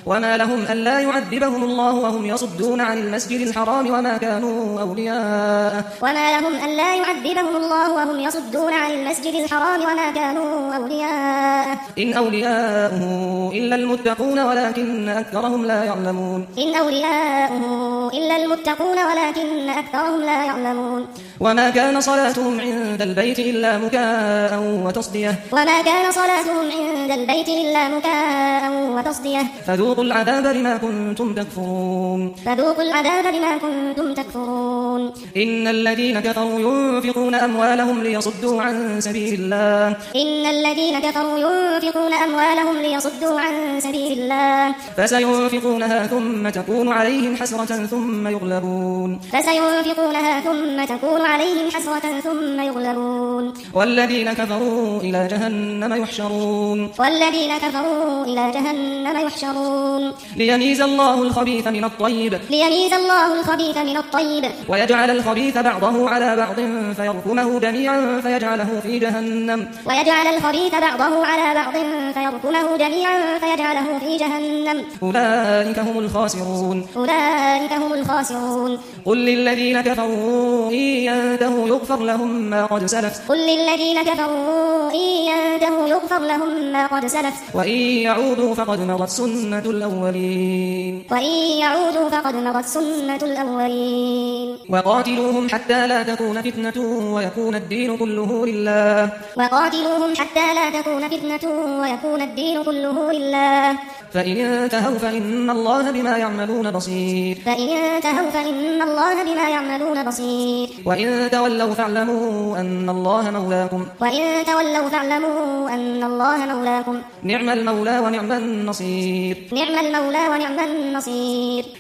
وما لهم ألا يعذبهم الله وهم يصدون عن المسجد الحرام وما كانوا أولياءه إن أولياؤه إلا المتقون ولكن أكثرهم لا يعلمون وما كان صلاتهم عند البيت إلا مكاء وتصدية فذوقوا العذاب بما كنتم تكفرون إن الذين كفروا ينفقون أموالهم ليصدوا عن سبيل الله فسينفقونها ثم تكون عليهم حسرة ثم يغلبون والذين كفروا إلى جهنم يحشرون ليميز الله الخبيث من الطيب ويجعل الخبيث بعضه على بعض فيركمه جميعا فيجعله في جهنم أولئك هم الخاسرون قل للذين كفروا إن ينتهوا يغفر لهم ما قد سلف وإن يعودوا فقد مضت سنة الأولين وقاتلوهم حتى لا تكون فتنة ويكون الدين كله لله فإن انتهوا فإن الله بما يعملون بصير وإن تولوا فاعلموا أن الله مولاكم نعم المولى ونعم النصير